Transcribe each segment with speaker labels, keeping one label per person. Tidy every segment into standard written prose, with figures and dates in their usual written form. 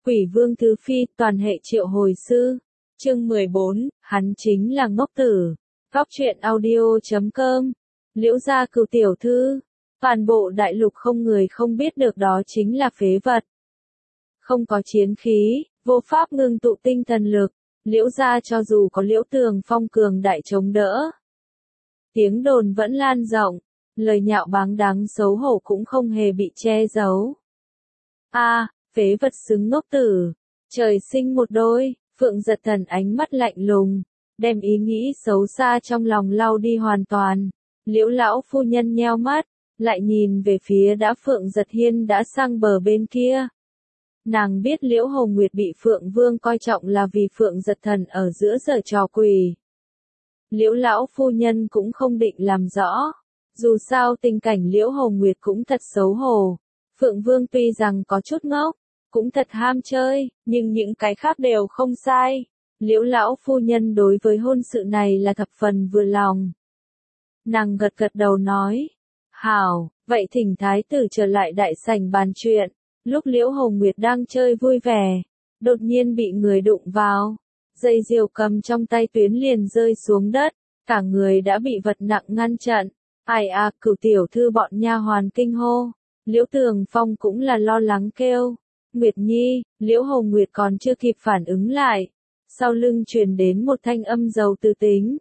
Speaker 1: Quỷ vương thứ phi, toàn hệ triệu hồi sư. Chương 14, hắn chính là ngốc tử. Góc truyện audio.com. Liễu gia cửu tiểu thư. Toàn bộ đại lục không người không biết được đó chính là phế vật. Không có chiến khí, vô pháp ngưng tụ tinh thần lực. Liễu gia cho dù có Liễu Tường Phong cường đại chống đỡ, tiếng đồn vẫn lan rộng, lời nhạo báng đáng xấu hổ cũng không hề bị che giấu. Phế vật xứng ngốc tử, trời sinh một đôi. Phượng Giật Thần ánh mắt lạnh lùng, đem ý nghĩ xấu xa trong lòng lau đi hoàn toàn. Liễu lão phu nhân nheo mắt, lại nhìn về phía đã Phượng Giật Hiên đã sang bờ bên kia. Nàng biết Liễu Hồng Nguyệt bị Phượng Vương coi trọng là vì Phượng Giật Thần ở giữa giở trò quỷ. Liễu lão phu nhân cũng không định làm rõ. Dù sao tình cảnh Liễu Hồng Nguyệt cũng thật xấu hổ. Phượng Vương tuy rằng có chút ngốc, cũng thật ham chơi, nhưng những cái khác đều không sai. Liễu lão phu nhân đối với hôn sự này là thập phần vừa lòng. Nàng gật gật đầu nói, hảo, vậy thỉnh thái tử trở lại đại sảnh bàn chuyện. Lúc Liễu Hồng Nguyệt đang chơi vui vẻ, đột nhiên bị người đụng vào. Dây diều cầm trong tay tuyến liền rơi xuống đất, cả người đã bị vật nặng ngăn chặn. Ai cửu tiểu thư bọn nha hoàn kinh hô. Liễu Tường Phong cũng là lo lắng kêu. Nguyệt Nhi, Liễu Hồng Nguyệt còn chưa kịp phản ứng lại. Sau lưng truyền đến một thanh âm giàu tư tính.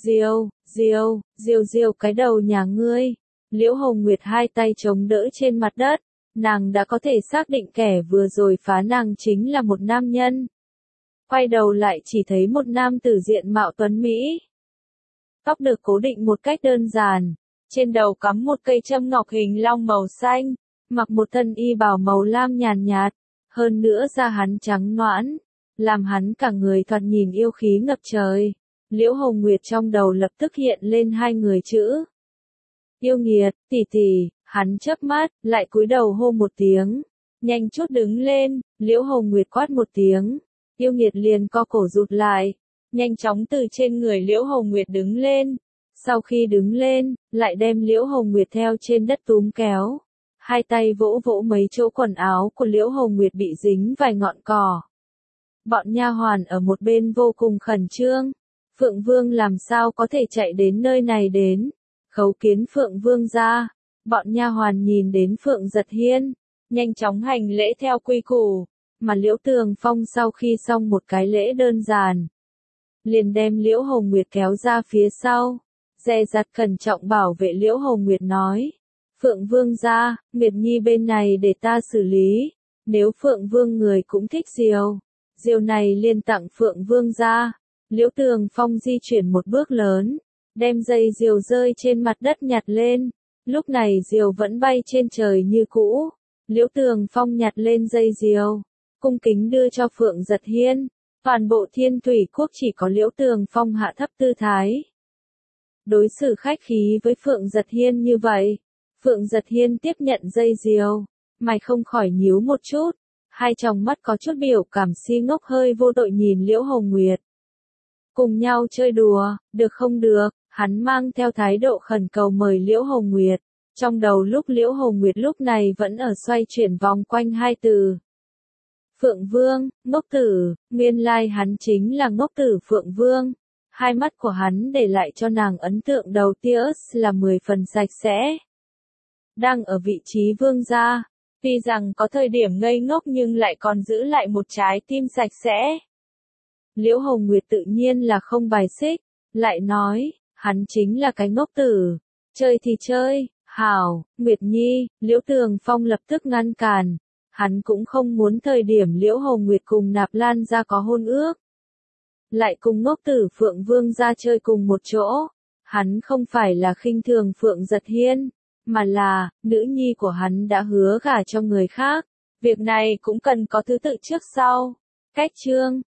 Speaker 1: Diêu cái đầu nhà ngươi. Liễu Hồng Nguyệt hai tay chống đỡ trên mặt đất. Nàng đã có thể xác định kẻ vừa rồi phá nàng chính là một nam nhân. Quay đầu lại chỉ thấy một nam tử diện mạo tuấn Mỹ. Tóc được cố định một cách đơn giản. Trên đầu cắm một cây châm ngọc hình long màu xanh. Mặc một thân y bào màu lam nhàn nhạt. Hơn nữa da hắn trắng nõn, làm hắn cả người thoạt nhìn yêu khí ngập trời. Liễu Hồng Nguyệt trong đầu lập tức hiện lên hai người chữ. Yêu nghiệt, tỷ, hắn chớp mắt, lại cúi đầu hô một tiếng. Nhanh chút đứng lên, Liễu Hồng Nguyệt quát một tiếng. Yêu nghiệt liền co cổ rụt lại, nhanh chóng từ trên người Liễu Hồng Nguyệt đứng lên. Sau khi đứng lên, lại đem Liễu Hồng Nguyệt theo trên đất túm kéo. Hai tay vỗ vỗ mấy chỗ quần áo của Liễu Hồng Nguyệt bị dính vài ngọn cỏ. Bọn nha hoàn ở một bên vô cùng khẩn trương. Phượng Vương làm sao có thể chạy đến nơi này đến? Khấu kiến Phượng Vương ra. Bọn nha hoàn nhìn đến Phượng Giật Hiên, nhanh chóng hành lễ theo quy củ. Mà Liễu Tường Phong sau khi xong một cái lễ đơn giản, liền đem Liễu Hồng Nguyệt kéo ra phía sau, dè dặt cẩn trọng bảo vệ Liễu Hồng Nguyệt nói. Phượng Vương ra, Nguyệt Nhi bên này để ta xử lý. Nếu Phượng Vương người cũng thích diều này liền tặng Phượng Vương ra. Liễu Tường Phong di chuyển một bước lớn, đem dây diều rơi trên mặt đất nhặt lên. Lúc này diều vẫn bay trên trời như cũ. Liễu Tường Phong nhặt lên dây diều, cung kính đưa cho Phượng Giật Hiên. Toàn bộ Thiên Thủy Quốc chỉ có Liễu Tường Phong hạ thấp tư thái, đối xử khách khí với Phượng Giật Hiên như vậy. Phượng Giật Hiên tiếp nhận dây diều, mày không khỏi nhíu một chút, hai tròng mắt có chút biểu cảm si ngốc hơi vô tội nhìn Liễu Hồng Nguyệt. Cùng nhau chơi đùa, được không được, hắn mang theo thái độ khẩn cầu mời Liễu Hồng Nguyệt. Trong đầu Liễu Hồng Nguyệt lúc này vẫn ở xoay chuyển vòng quanh hai từ. Phượng Vương, ngốc tử, nguyên lai hắn chính là ngốc tử Phượng Vương. Hai mắt của hắn để lại cho nàng ấn tượng đầu tiên là 10 phần sạch sẽ. Đang ở vị trí vương gia, tuy rằng có thời điểm ngây ngốc nhưng lại còn giữ lại một trái tim sạch sẽ. Liễu Hồng Nguyệt tự nhiên là không bài xích, lại nói, hắn chính là cái ngốc tử, chơi thì chơi, hảo, Nguyệt Nhi. Liễu Tường Phong lập tức ngăn cản, hắn cũng không muốn thời điểm Liễu Hồng Nguyệt cùng Nạp Lan gia có hôn ước, lại cùng ngốc tử Phượng Vương gia chơi cùng một chỗ. Hắn không phải là khinh thường Phượng Giật Hiên, mà là, nữ nhi của hắn đã hứa gả cho người khác. Việc này cũng cần có thứ tự trước sau. Cách chương